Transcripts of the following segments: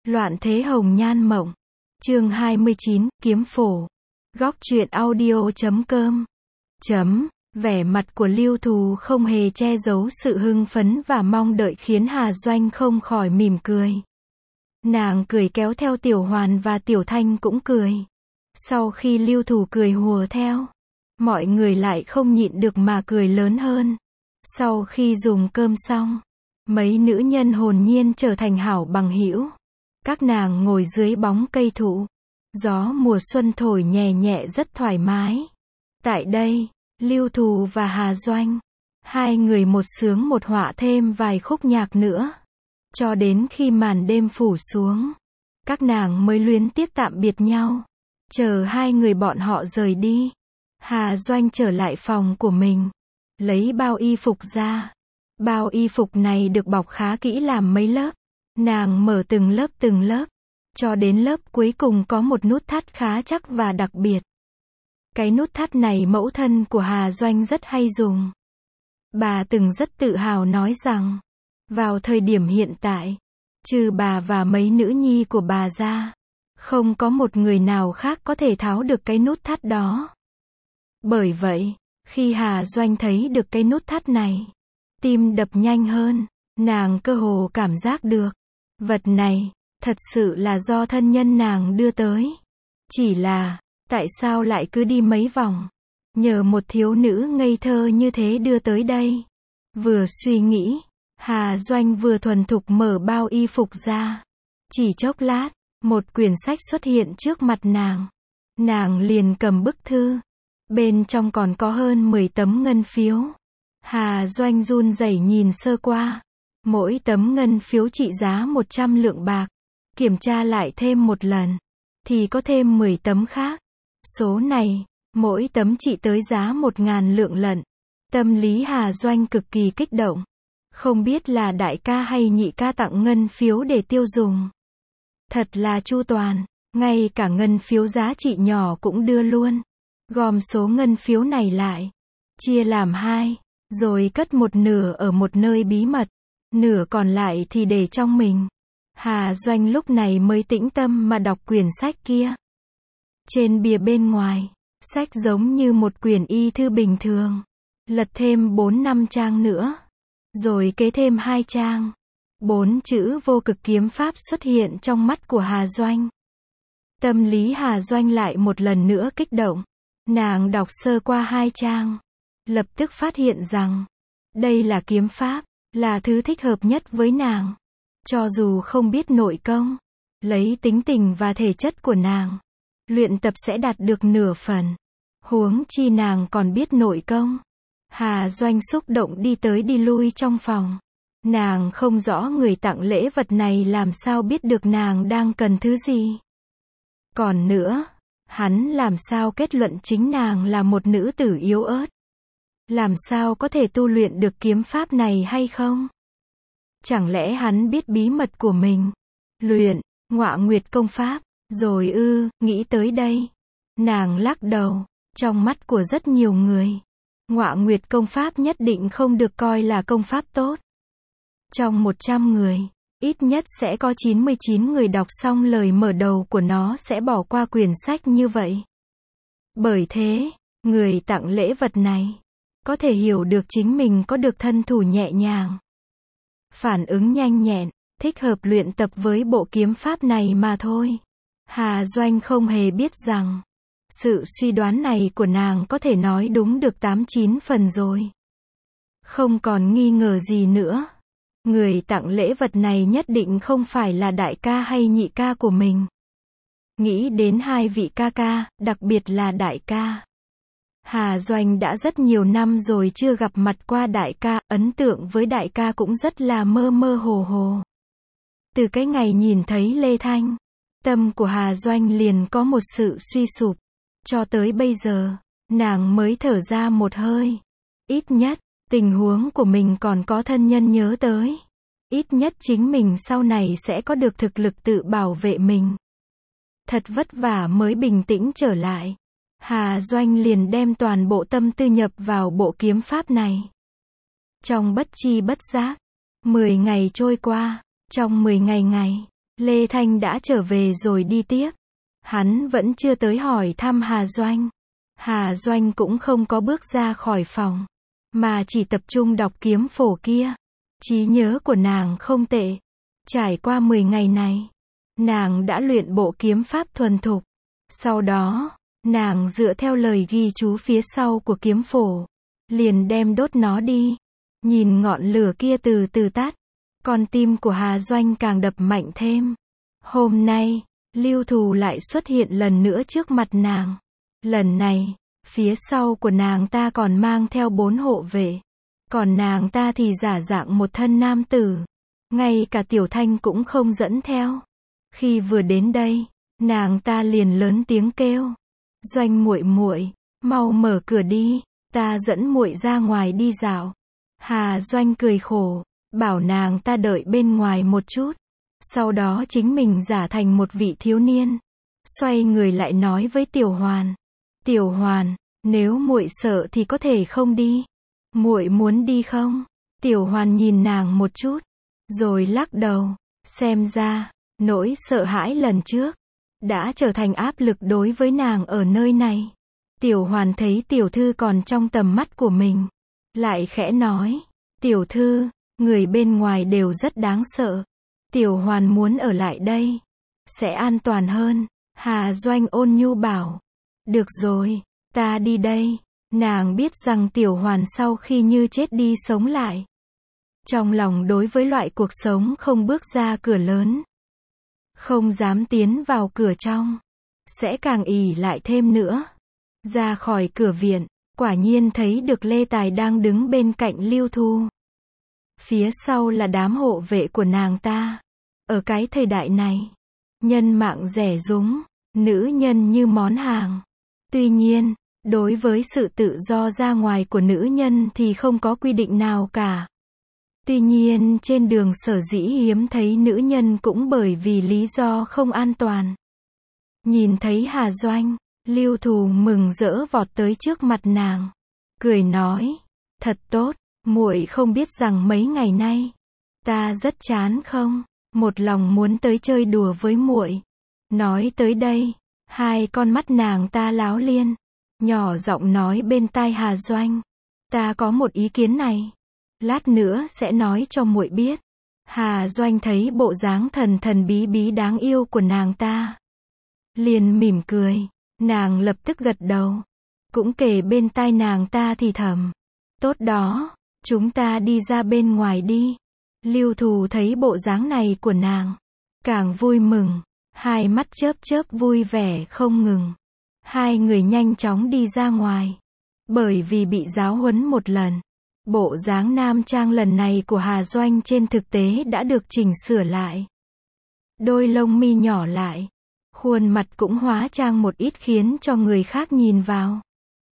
Loạn thế hồng nhan mộng. Chương 29, kiếm phổ. Góc truyện audio.com. Vẻ mặt của Lưu Thù không hề che giấu sự hưng phấn và mong đợi khiến Hà Doanh không khỏi mỉm cười. Nàng cười kéo theo Tiểu Hoàn và Tiểu Thanh cũng cười. Sau khi Lưu Thù cười hùa theo, mọi người lại không nhịn được mà cười lớn hơn. Sau khi dùng cơm xong, mấy nữ nhân hồn nhiên trở thành hảo bằng hữu. Các nàng ngồi dưới bóng cây thụ. Gió mùa xuân thổi nhẹ nhẹ rất thoải mái. Tại đây, Lưu Thù và Hà Doanh, hai người một sướng một họa thêm vài khúc nhạc nữa. Cho đến khi màn đêm phủ xuống, các nàng mới luyến tiếc tạm biệt nhau. Chờ hai người bọn họ rời đi, Hà Doanh trở lại phòng của mình, lấy bao y phục ra. Bao y phục này được bọc khá kỹ làm mấy lớp. Nàng mở từng lớp, cho đến lớp cuối cùng có một nút thắt khá chắc và đặc biệt. Cái nút thắt này mẫu thân của Hà Doanh rất hay dùng. Bà từng rất tự hào nói rằng, vào thời điểm hiện tại, trừ bà và mấy nữ nhi của bà ra, không có một người nào khác có thể tháo được cái nút thắt đó. Bởi vậy, khi Hà Doanh thấy được cái nút thắt này, tim đập nhanh hơn, nàng cơ hồ cảm giác được, vật này, thật sự là do thân nhân nàng đưa tới. Chỉ là, tại sao lại cứ đi mấy vòng, nhờ một thiếu nữ ngây thơ như thế đưa tới đây. Vừa suy nghĩ, Hà Doanh vừa thuần thục mở bao y phục ra. Chỉ chốc lát, một quyển sách xuất hiện trước mặt nàng. Nàng liền cầm bức thư. Bên trong còn có hơn 10 tấm ngân phiếu. Hà Doanh run rẩy nhìn sơ qua. Mỗi tấm ngân phiếu trị giá 100 lượng bạc. Kiểm tra lại thêm một lần, thì có thêm 10 tấm khác. Số này, mỗi tấm trị tới giá 1.000 lượng lận. Tâm lý Hà Doanh cực kỳ kích động. Không biết là đại ca hay nhị ca tặng ngân phiếu để tiêu dùng. Thật là chu toàn, ngay cả ngân phiếu giá trị nhỏ cũng đưa luôn. Gom số ngân phiếu này lại, chia làm hai, rồi cất một nửa ở một nơi bí mật, nửa còn lại thì để trong mình. Hà Doanh lúc này mới tĩnh tâm mà đọc quyển sách kia. Trên bìa bên ngoài, sách giống như một quyển y thư bình thường. Lật thêm 4-5 trang nữa, rồi kế thêm 2 trang. 4 chữ vô cực kiếm pháp xuất hiện trong mắt của Hà Doanh. Tâm lý Hà Doanh lại một lần nữa kích động. Nàng đọc sơ qua 2 trang, lập tức phát hiện rằng, đây là kiếm pháp, là thứ thích hợp nhất với nàng. Cho dù không biết nội công, lấy tính tình và thể chất của nàng, luyện tập sẽ đạt được nửa phần. Huống chi nàng còn biết nội công. Hà Doanh xúc động đi tới đi lui trong phòng. Nàng không rõ người tặng lễ vật này làm sao biết được nàng đang cần thứ gì. Còn nữa, hắn làm sao kết luận chính nàng là một nữ tử yếu ớt. Làm sao có thể tu luyện được kiếm pháp này hay không? Chẳng lẽ hắn biết bí mật của mình? Luyện, Ngọa Nguyệt công pháp, rồi nghĩ tới đây. Nàng lắc đầu, trong mắt của rất nhiều người. Ngọa Nguyệt công pháp nhất định không được coi là công pháp tốt. Trong 100 người, ít nhất sẽ có 99 người đọc xong lời mở đầu của nó sẽ bỏ qua quyển sách như vậy. Bởi thế, người tặng lễ vật này, có thể hiểu được chính mình có được thân thủ nhẹ nhàng, phản ứng nhanh nhẹn, thích hợp luyện tập với bộ kiếm pháp này mà thôi. Hà Doanh không hề biết rằng, sự suy đoán này của nàng có thể nói đúng được 8-9 phần rồi. Không còn nghi ngờ gì nữa. Người tặng lễ vật này nhất định không phải là đại ca hay nhị ca của mình. Nghĩ đến hai vị ca ca, đặc biệt là đại ca. Hà Doanh đã rất nhiều năm rồi chưa gặp mặt qua đại ca, ấn tượng với đại ca cũng rất là mơ mơ hồ hồ. Từ cái ngày nhìn thấy Lê Thanh, tâm của Hà Doanh liền có một sự suy sụp. Cho tới bây giờ, nàng mới thở ra một hơi. Ít nhất, tình huống của mình còn có thân nhân nhớ tới. Ít nhất chính mình sau này sẽ có được thực lực tự bảo vệ mình. Thật vất vả mới bình tĩnh trở lại. Hà Doanh liền đem toàn bộ tâm tư nhập vào bộ kiếm pháp này. Trong bất chi bất giác, 10 ngày trôi qua. Trong 10 ngày, Lê Thanh đã trở về rồi đi tiếp. Hắn vẫn chưa tới hỏi thăm Hà Doanh. Hà Doanh cũng không có bước ra khỏi phòng, mà chỉ tập trung đọc kiếm phổ kia. Trí nhớ của nàng không tệ. Trải qua 10 ngày này, nàng đã luyện bộ kiếm pháp thuần thục. Sau đó, nàng dựa theo lời ghi chú phía sau của kiếm phổ, liền đem đốt nó đi. Nhìn ngọn lửa kia từ từ tắt, con tim của Hà Doanh càng đập mạnh thêm. Hôm nay, Lưu Thù lại xuất hiện lần nữa trước mặt nàng. Lần này, phía sau của nàng ta còn mang theo 4 hộ vệ. Còn nàng ta thì giả dạng một thân nam tử. Ngay cả Tiểu Thanh cũng không dẫn theo. Khi vừa đến đây, nàng ta liền lớn tiếng kêu. Doanh muội muội, mau mở cửa đi, ta dẫn muội ra ngoài đi dạo. Hà Doanh cười khổ, bảo nàng ta đợi bên ngoài một chút. Sau đó chính mình giả thành một vị thiếu niên. Xoay người lại nói với Tiểu Hoàn. Tiểu Hoàn, nếu muội sợ thì có thể không đi. Muội muốn đi không? Tiểu Hoàn nhìn nàng một chút, rồi lắc đầu. Xem ra, nỗi sợ hãi lần trước đã trở thành áp lực đối với nàng ở nơi này. Tiểu Hoàn thấy tiểu thư còn trong tầm mắt của mình, lại khẽ nói. Tiểu thư, người bên ngoài đều rất đáng sợ. Tiểu Hoàn muốn ở lại đây, sẽ an toàn hơn. Hà Doanh ôn nhu bảo. Được rồi, ta đi đây. Nàng biết rằng Tiểu Hoàn sau khi như chết đi sống lại. Trong lòng đối với loại cuộc sống không bước ra cửa lớn, không dám tiến vào cửa trong, sẽ càng ỷ lại thêm nữa. Ra khỏi cửa viện, quả nhiên thấy được Lê Tài đang đứng bên cạnh Lưu Thu. Phía sau là đám hộ vệ của nàng ta. Ở cái thời đại này, nhân mạng rẻ rúng, nữ nhân như món hàng. Tuy nhiên, đối với sự tự do ra ngoài của nữ nhân thì không có quy định nào cả. Tuy nhiên trên đường sở dĩ hiếm thấy nữ nhân cũng bởi vì lý do không an toàn. Nhìn thấy Hà Doanh, Lưu Thù mừng rỡ vọt tới trước mặt nàng, cười nói, thật tốt, muội không biết rằng mấy ngày nay ta rất chán không, một lòng muốn tới chơi đùa với muội. Nói tới đây, hai con mắt nàng ta láo liên, nhỏ giọng nói bên tai Hà Doanh, ta có một ý kiến này, lát nữa sẽ nói cho muội biết. Hà Doanh thấy bộ dáng thần thần bí bí đáng yêu của nàng ta, liền mỉm cười. Nàng lập tức gật đầu, cũng kề bên tai nàng ta thì thầm, tốt đó, chúng ta đi ra bên ngoài đi. Lưu Thù thấy bộ dáng này của nàng, càng vui mừng, hai mắt chớp chớp vui vẻ không ngừng. Hai người nhanh chóng đi ra ngoài, bởi vì bị giáo huấn một lần. Bộ dáng nam trang lần này của Hà Doanh trên thực tế đã được chỉnh sửa lại. Đôi lông mi nhỏ lại, khuôn mặt cũng hóa trang một ít khiến cho người khác nhìn vào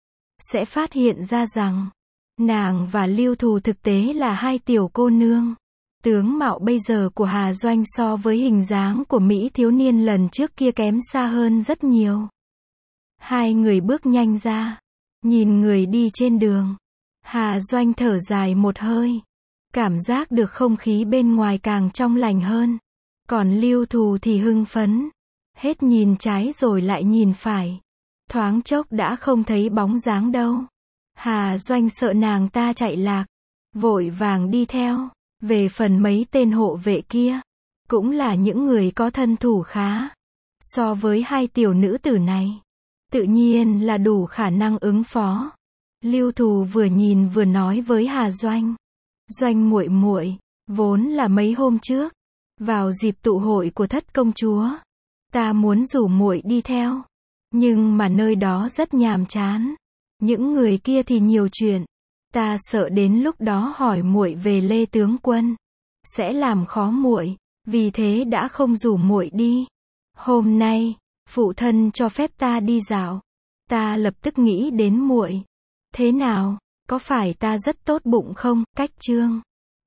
sẽ phát hiện ra rằng nàng và Lưu Thù thực tế là hai tiểu cô nương. Tướng mạo bây giờ của Hà Doanh so với hình dáng của Mỹ thiếu niên lần trước kia kém xa hơn rất nhiều. Hai người bước nhanh ra, nhìn người đi trên đường. Hà Doanh thở dài một hơi, cảm giác được không khí bên ngoài càng trong lành hơn. Còn Lưu Thù thì hưng phấn, hết nhìn trái rồi lại nhìn phải. Thoáng chốc đã không thấy bóng dáng đâu. Hà Doanh sợ nàng ta chạy lạc, vội vàng đi theo. Về phần mấy tên hộ vệ kia, cũng là những người có thân thủ khá. So với hai tiểu nữ tử này, tự nhiên là đủ khả năng ứng phó. Lưu Thù vừa nhìn vừa nói với Hà Doanh. Doanh muội muội, vốn là mấy hôm trước, vào dịp tụ hội của thất công chúa, ta muốn rủ muội đi theo. Nhưng mà nơi đó rất nhàm chán. Những người kia thì nhiều chuyện. Ta sợ đến lúc đó hỏi muội về Lê tướng quân, sẽ làm khó muội, vì thế đã không rủ muội đi. Hôm nay, phụ thân cho phép ta đi dạo. Ta lập tức nghĩ đến muội. Thế nào, có phải ta rất tốt bụng không? Cách chương